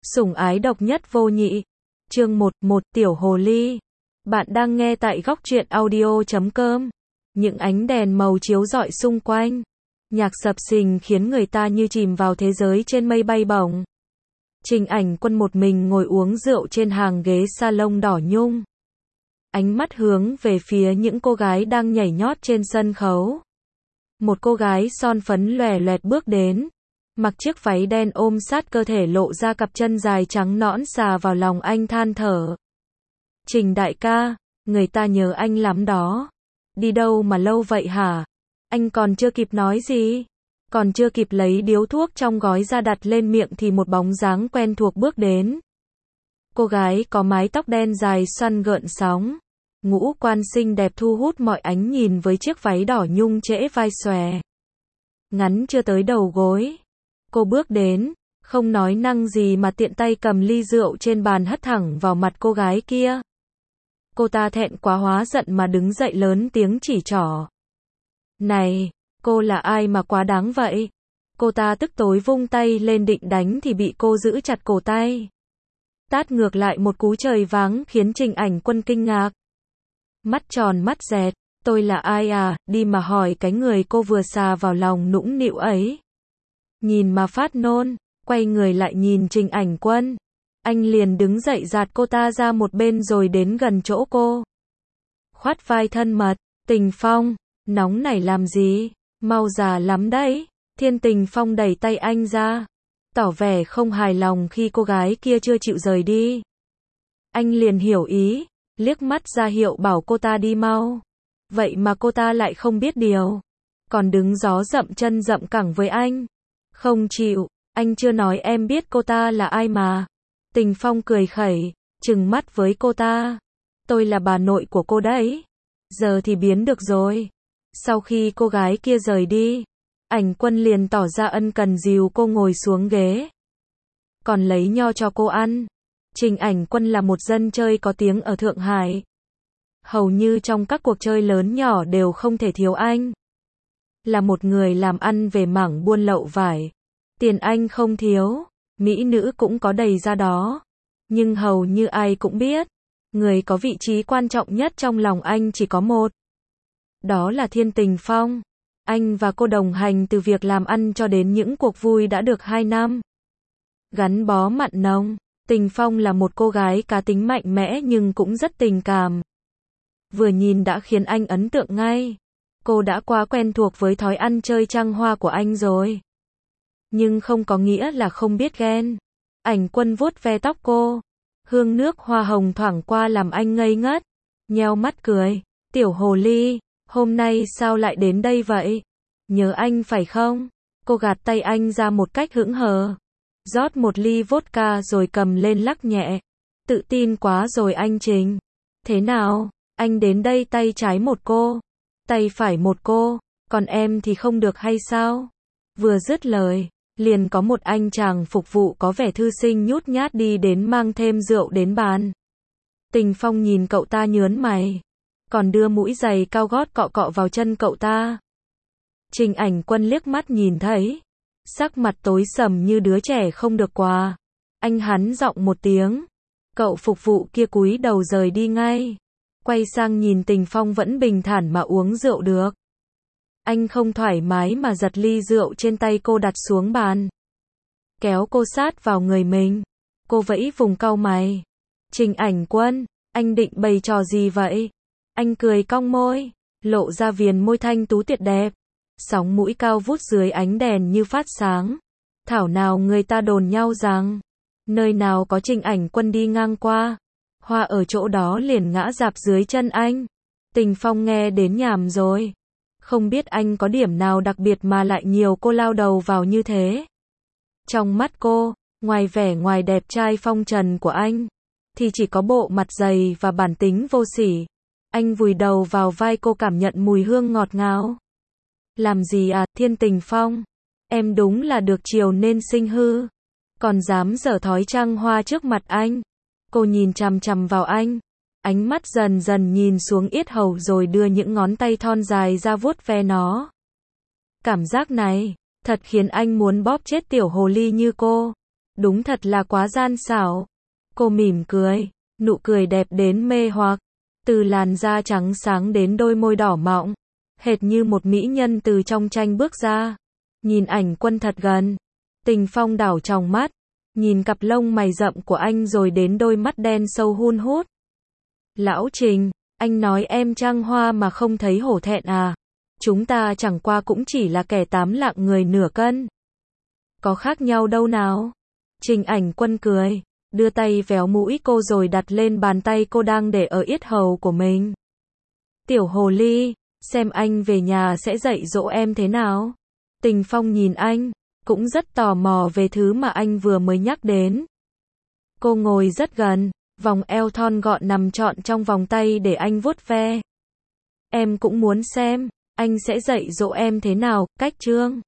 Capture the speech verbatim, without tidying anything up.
Sủng ái độc nhất vô nhị. Chương một, một tiểu hồ ly. Bạn đang nghe tại góc truyện audio chấm com. Những ánh đèn màu chiếu rọi xung quanh. Nhạc sập sình khiến người ta như chìm vào thế giới trên mây bay bổng. Trình Ảnh Quân một mình ngồi uống rượu trên hàng ghế salon đỏ nhung. Ánh mắt hướng về phía những cô gái đang nhảy nhót trên sân khấu. Một cô gái son phấn lòe loẹt bước đến. Mặc chiếc váy đen ôm sát cơ thể lộ ra cặp chân dài trắng nõn xà vào lòng anh than thở. Trình đại ca, người ta nhớ anh lắm đó. Đi đâu mà lâu vậy hả? Anh còn chưa kịp nói gì. Còn chưa kịp lấy điếu thuốc trong gói ra đặt lên miệng thì một bóng dáng quen thuộc bước đến. Cô gái có mái tóc đen dài xoăn gợn sóng. Ngũ quan xinh đẹp thu hút mọi ánh nhìn với chiếc váy đỏ nhung trễ vai xòe. Ngắn chưa tới đầu gối. Cô bước đến, không nói năng gì mà tiện tay cầm ly rượu trên bàn hất thẳng vào mặt cô gái kia. Cô ta thẹn quá hóa giận mà đứng dậy lớn tiếng chỉ trỏ. Này, cô là ai mà quá đáng vậy? Cô ta tức tối vung tay lên định đánh thì bị cô giữ chặt cổ tay. Tát ngược lại một cú trời váng khiến Trình Ảnh Quân kinh ngạc. Mắt tròn mắt dẹt, tôi là ai à, đi mà hỏi cái người cô vừa xà vào lòng nũng nịu ấy. Nhìn mà phát nôn, quay người lại nhìn Trình Ảnh Quân. Anh liền đứng dậy gạt cô ta ra một bên rồi đến gần chỗ cô. Khoát vai thân mật, Tình Phong, nóng nảy làm gì, mau già lắm đấy. Thiên Tình Phong đẩy tay anh ra, tỏ vẻ không hài lòng khi cô gái kia chưa chịu rời đi. Anh liền hiểu ý, liếc mắt ra hiệu bảo cô ta đi mau. Vậy mà cô ta lại không biết điều, còn đứng gió dậm chân dậm cẳng với anh. Không chịu, anh chưa nói em biết cô ta là ai mà. Tình Phong cười khẩy, trừng mắt với cô ta. Tôi là bà nội của cô đấy. Giờ thì biến được rồi. Sau khi cô gái kia rời đi, Ảnh Quân liền tỏ ra ân cần dìu cô ngồi xuống ghế. Còn lấy nho cho cô ăn. Trình Ảnh Quân là một dân chơi có tiếng ở Thượng Hải. Hầu như trong các cuộc chơi lớn nhỏ đều không thể thiếu anh. Là một người làm ăn về mảng buôn lậu vải. Tiền anh không thiếu, mỹ nữ cũng có đầy ra đó. Nhưng hầu như ai cũng biết, người có vị trí quan trọng nhất trong lòng anh chỉ có một. Đó là Thiên Tình Phong. Anh và cô đồng hành từ việc làm ăn cho đến những cuộc vui đã được hai năm. Gắn bó mặn nồng. Tình Phong là một cô gái cá tính mạnh mẽ nhưng cũng rất tình cảm. Vừa nhìn đã khiến anh ấn tượng ngay. Cô đã quá quen thuộc với thói ăn chơi trăng hoa của anh rồi. Nhưng không có nghĩa là không biết ghen. Ảnh Quân vuốt ve tóc cô. Hương nước hoa hồng thoảng qua làm anh ngây ngất. Nheo mắt cười. Tiểu hồ ly, hôm nay sao lại đến đây vậy? Nhớ anh phải không? Cô gạt tay anh ra một cách hững hờ. Rót một ly vodka rồi cầm lên lắc nhẹ. Tự tin quá rồi anh Trình. Thế nào? Anh đến đây tay trái một cô, tay phải một cô, còn em thì không được hay sao? Vừa dứt lời, liền có một anh chàng phục vụ có vẻ thư sinh nhút nhát đi đến mang thêm rượu đến bàn. Tình Phong nhìn cậu ta nhớn mày, còn đưa mũi giày cao gót cọ cọ vào chân cậu ta. Trình Ảnh Quân liếc mắt nhìn thấy, sắc mặt tối sầm như đứa trẻ không được quà. Anh hắn giọng một tiếng, cậu phục vụ kia cúi đầu rời đi ngay. Quay sang nhìn Tình Phong vẫn bình thản mà uống rượu được. Anh không thoải mái mà giật ly rượu trên tay cô đặt xuống bàn. Kéo cô sát vào người mình. Cô vẫy vùng cau mày. Trình Ảnh Quân, anh định bày trò gì vậy? Anh cười cong môi, lộ ra viền môi thanh tú tuyệt đẹp. Sóng mũi cao vút dưới ánh đèn như phát sáng. Thảo nào người ta đồn nhau rằng, nơi nào có Trình Ảnh Quân đi ngang qua, hoa ở chỗ đó liền ngã rạp dưới chân anh. Tình Phong nghe đến nhàm rồi. Không biết anh có điểm nào đặc biệt mà lại nhiều cô lao đầu vào như thế. Trong mắt cô, ngoài vẻ ngoài đẹp trai phong trần của anh, thì chỉ có bộ mặt dày và bản tính vô sỉ. Anh vùi đầu vào vai cô cảm nhận mùi hương ngọt ngào. Làm gì à, Thiên Tình Phong? Em đúng là được chiều nên sinh hư. Còn dám giở thói trăng hoa trước mặt anh. Cô nhìn chằm chằm vào anh, ánh mắt dần dần nhìn xuống yết hầu rồi đưa những ngón tay thon dài ra vuốt ve nó. Cảm giác này, thật khiến anh muốn bóp chết tiểu hồ ly như cô. Đúng thật là quá gian xảo. Cô mỉm cười, nụ cười đẹp đến mê hoặc, từ làn da trắng sáng đến đôi môi đỏ mọng, hệt như một mỹ nhân từ trong tranh bước ra. Nhìn ảnh Quân thật gần, Tình Phong đảo tròng mắt, nhìn cặp lông mày rậm của anh rồi đến đôi mắt đen sâu hun hút. Lão Trình, anh nói em trăng hoa mà không thấy hổ thẹn à? Chúng ta chẳng qua cũng chỉ là kẻ tám lạng người nửa cân. Có khác nhau đâu nào? Trình Ảnh Quân cười, đưa tay véo mũi cô rồi đặt lên bàn tay cô đang để ở yết hầu của mình. Tiểu hồ ly, xem anh về nhà sẽ dạy dỗ em thế nào? Tình Phong nhìn anh, cũng rất tò mò về thứ mà anh vừa mới nhắc đến. Cô ngồi rất gần, vòng eo thon gọn nằm trọn trong vòng tay để anh vuốt ve. Em cũng muốn xem, anh sẽ dạy dỗ em thế nào, cách chương.